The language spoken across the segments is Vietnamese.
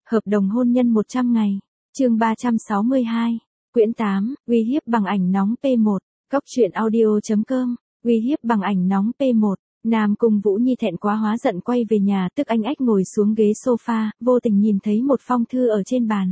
Hợp đồng hôn nhân 100 ngày. Chương 362. Quyển 8, uy hiếp bằng ảnh nóng P1. Góc truyện audio.com. Uy hiếp bằng ảnh nóng P1. Nam Cung Vũ Nhi thẹn quá hóa giận quay về nhà, tức anh ách ngồi xuống ghế sofa, vô tình nhìn thấy một phong thư ở trên bàn.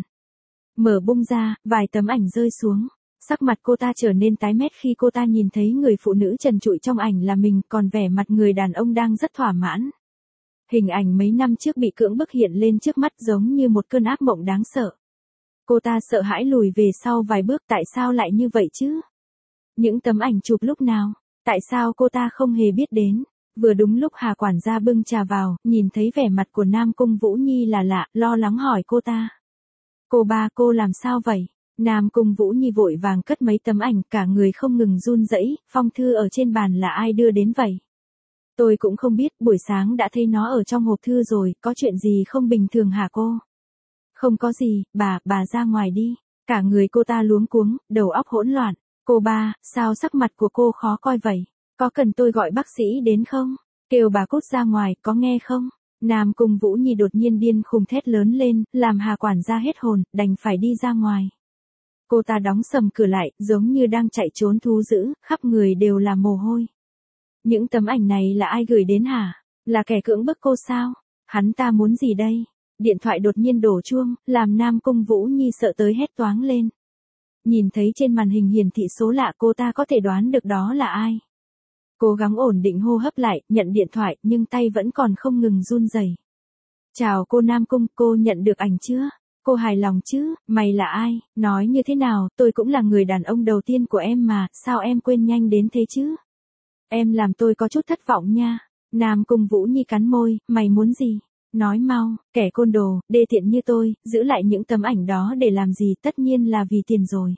Mở bung ra, vài tấm ảnh rơi xuống. Sắc mặt cô ta trở nên tái mét khi cô ta nhìn thấy người phụ nữ trần trụi trong ảnh là mình, còn vẻ mặt người đàn ông đang rất thỏa mãn. Hình ảnh mấy năm trước bị cưỡng bức hiện lên trước mắt giống như một cơn ác mộng đáng sợ. Cô ta sợ hãi lùi về sau vài bước, tại sao lại như vậy chứ? Những tấm ảnh chụp lúc nào? Tại sao cô ta không hề biết đến? Vừa đúng lúc Hà quản gia bưng trà vào, nhìn thấy vẻ mặt của Nam Cung Vũ Nhi là lạ, lo lắng hỏi cô ta. Cô ba, cô làm sao vậy? Nam Cung Vũ Nhi vội vàng cất mấy tấm ảnh, cả người không ngừng run rẩy. Phong thư ở trên bàn là ai đưa đến vậy? Tôi cũng không biết, buổi sáng đã thấy nó ở trong hộp thư rồi, có chuyện gì không bình thường hả cô? Không có gì, bà ra ngoài đi. Cả người cô ta luống cuống, đầu óc hỗn loạn. Cô ba, sao sắc mặt của cô khó coi vậy? Có cần tôi gọi bác sĩ đến không? Kêu bà cút ra ngoài, có nghe không? Nam Cung Vũ Nhi đột nhiên điên khùng thét lớn lên, làm Hà quản gia hết hồn, đành phải đi ra ngoài. Cô ta đóng sầm cửa lại, giống như đang chạy trốn thú dữ, khắp người đều là mồ hôi. Những tấm ảnh này là ai gửi đến hả? Là kẻ cưỡng bức cô sao? Hắn ta muốn gì đây? Điện thoại đột nhiên đổ chuông, làm Nam Cung Vũ Nhi sợ tới hét toáng lên. Nhìn thấy trên màn hình hiển thị số lạ, cô ta có thể đoán được đó là ai. Cố gắng ổn định hô hấp lại, nhận điện thoại, nhưng tay vẫn còn không ngừng run rẩy. Chào cô Nam Cung, cô nhận được ảnh chưa? Cô hài lòng chứ? Mày là ai? Nói như thế nào, tôi cũng là người đàn ông đầu tiên của em mà, sao em quên nhanh đến thế chứ? Em làm tôi có chút thất vọng nha. Nam Cung Vũ Nhi cắn môi, mày muốn gì? Nói mau, kẻ côn đồ, đê tiện như tôi, giữ lại những tấm ảnh đó để làm gì, tất nhiên là vì tiền rồi.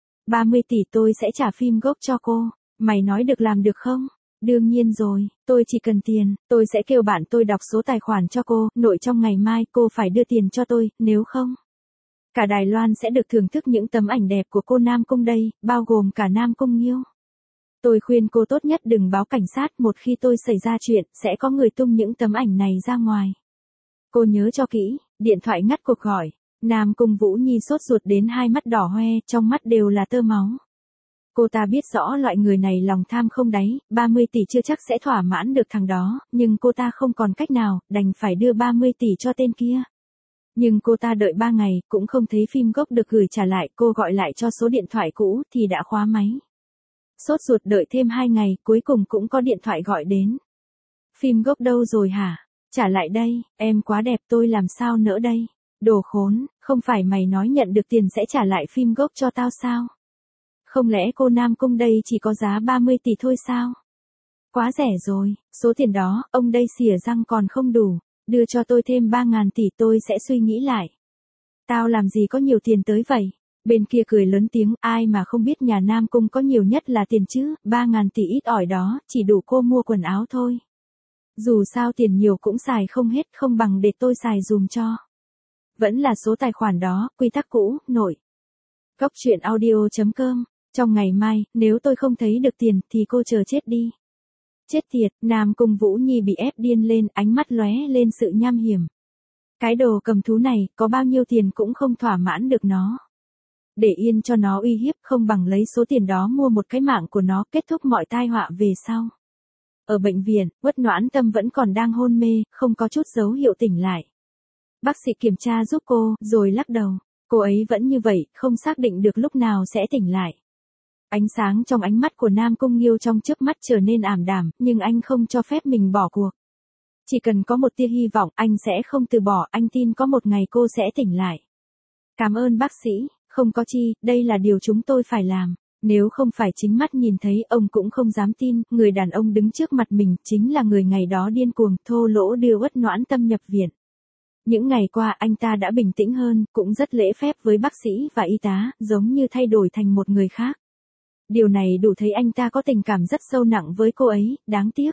30 tỷ tôi sẽ trả phim gốc cho cô. Mày nói được làm được không? Đương nhiên rồi, tôi chỉ cần tiền, tôi sẽ kêu bạn tôi đọc số tài khoản cho cô, nội trong ngày mai cô phải đưa tiền cho tôi, nếu không. Cả Đài Loan sẽ được thưởng thức những tấm ảnh đẹp của cô Nam Cung đây, bao gồm cả Nam Cung Nghiêu. Tôi khuyên cô tốt nhất đừng báo cảnh sát, một khi tôi xảy ra chuyện, sẽ có người tung những tấm ảnh này ra ngoài. Cô nhớ cho kỹ, điện thoại ngắt cuộc gọi. Nam Cung Vũ Nhi sốt ruột đến hai mắt đỏ hoe, trong mắt đều là tơ máu. Cô ta biết rõ loại người này lòng tham không đáy, 30 tỷ chưa chắc sẽ thỏa mãn được thằng đó, nhưng cô ta không còn cách nào, đành phải đưa 30 tỷ cho tên kia. Nhưng cô ta đợi 3 ngày, cũng không thấy phim gốc được gửi trả lại, cô gọi lại cho số điện thoại cũ, thì đã khóa máy. Sốt ruột đợi thêm 2 ngày, cuối cùng cũng có điện thoại gọi đến. Phim gốc đâu rồi hả? Trả lại đây, em quá đẹp tôi làm sao nỡ đây? Đồ khốn, không phải mày nói nhận được tiền sẽ trả lại phim gốc cho tao sao? Không lẽ cô Nam Cung đây chỉ có giá 30 tỷ thôi sao? Quá rẻ rồi, số tiền đó, ông đây xỉa răng còn không đủ, đưa cho tôi thêm 3.000 tỷ tôi sẽ suy nghĩ lại. Tao làm gì có nhiều tiền tới vậy? Bên kia cười lớn tiếng, ai mà không biết nhà Nam Cung có nhiều nhất là tiền chứ, 3.000 tỷ ít ỏi đó, chỉ đủ cô mua quần áo thôi. Dù sao tiền nhiều cũng xài không hết, không bằng để tôi xài dùm cho. Vẫn là số tài khoản đó, quy tắc cũ, nội. Góc truyện audio.com. Trong ngày mai, nếu tôi không thấy được tiền, thì cô chờ chết đi. Chết tiệt, Nam Cung Vũ Nhi bị ép điên lên, ánh mắt lóe lên sự nham hiểm. Cái đồ cầm thú này, có bao nhiêu tiền cũng không thỏa mãn được nó. Để yên cho nó uy hiếp, không bằng lấy số tiền đó mua một cái mạng của nó, kết thúc mọi tai họa về sau. Ở bệnh viện, Uất Noãn Tâm vẫn còn đang hôn mê, không có chút dấu hiệu tỉnh lại. Bác sĩ kiểm tra giúp cô, rồi lắc đầu. Cô ấy vẫn như vậy, không xác định được lúc nào sẽ tỉnh lại. Ánh sáng trong ánh mắt của Nam Cung Nghiêu trong chớp mắt trở nên ảm đạm, nhưng anh không cho phép mình bỏ cuộc. Chỉ cần có một tia hy vọng, anh sẽ không từ bỏ, anh tin có một ngày cô sẽ tỉnh lại. Cảm ơn bác sĩ, không có chi, đây là điều chúng tôi phải làm. Nếu không phải chính mắt nhìn thấy, ông cũng không dám tin, người đàn ông đứng trước mặt mình, chính là người ngày đó điên cuồng, thô lỗ đưa Uất Noãn Tâm nhập viện. Những ngày qua anh ta đã bình tĩnh hơn, cũng rất lễ phép với bác sĩ và y tá, giống như thay đổi thành một người khác. Điều này đủ thấy anh ta có tình cảm rất sâu nặng với cô ấy, đáng tiếc.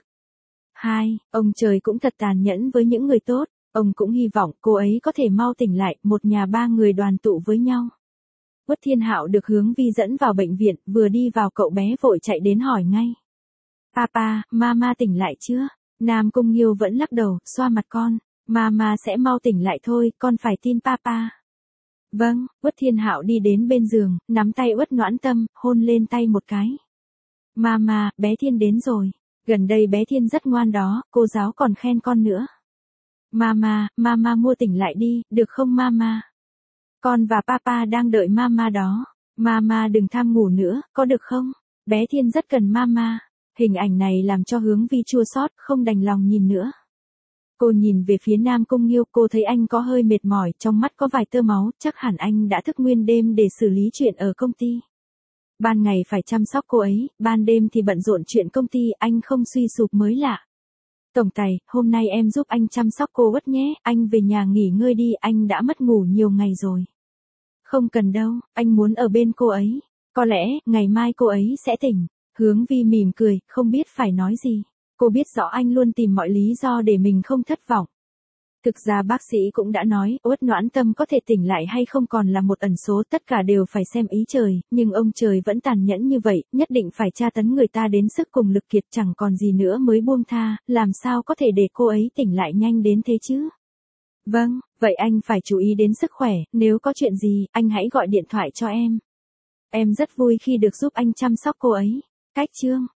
2. Ông trời cũng thật tàn nhẫn với những người tốt, ông cũng hy vọng cô ấy có thể mau tỉnh lại, một nhà ba người đoàn tụ với nhau. Uất Thiên Hạo được Hướng Vi dẫn vào bệnh viện, vừa đi vào cậu bé vội chạy đến hỏi ngay. Papa, mama tỉnh lại chưa? Nam Cung Nghiêu vẫn lắc đầu, xoa mặt con. Mama sẽ mau tỉnh lại thôi, con phải tin papa. Vâng, Uất Thiên Hạo đi đến bên giường, nắm tay Uất Noãn Tâm, hôn lên tay một cái. Mama, bé Thiên đến rồi. Gần đây bé Thiên rất ngoan đó, cô giáo còn khen con nữa. Mama mua tỉnh lại đi, được không mama? Con và papa đang đợi mama đó. Mama đừng tham ngủ nữa, có được không? Bé Thiên rất cần mama. Hình ảnh này làm cho Hướng Vi chua xót, không đành lòng nhìn nữa. Cô nhìn về phía Nam Cung Nghiêu, cô thấy anh có hơi mệt mỏi, trong mắt có vài tơ máu, chắc hẳn anh đã thức nguyên đêm để xử lý chuyện ở công ty. Ban ngày phải chăm sóc cô ấy, ban đêm thì bận rộn chuyện công ty, anh không suy sụp mới lạ. Tổng tài, hôm nay em giúp anh chăm sóc cô Uất nhé, anh về nhà nghỉ ngơi đi, anh đã mất ngủ nhiều ngày rồi. Không cần đâu, anh muốn ở bên cô ấy. Có lẽ, ngày mai cô ấy sẽ tỉnh. Hướng Vi mỉm cười, không biết phải nói gì. Cô biết rõ anh luôn tìm mọi lý do để mình không thất vọng. Thực ra bác sĩ cũng đã nói, Uất Noãn Tâm có thể tỉnh lại hay không còn là một ẩn số, tất cả đều phải xem ý trời, nhưng ông trời vẫn tàn nhẫn như vậy, nhất định phải tra tấn người ta đến sức cùng lực kiệt, chẳng còn gì nữa mới buông tha, làm sao có thể để cô ấy tỉnh lại nhanh đến thế chứ? Vâng, vậy anh phải chú ý đến sức khỏe, nếu có chuyện gì, anh hãy gọi điện thoại cho em. Em rất vui khi được giúp anh chăm sóc cô ấy. Cách chương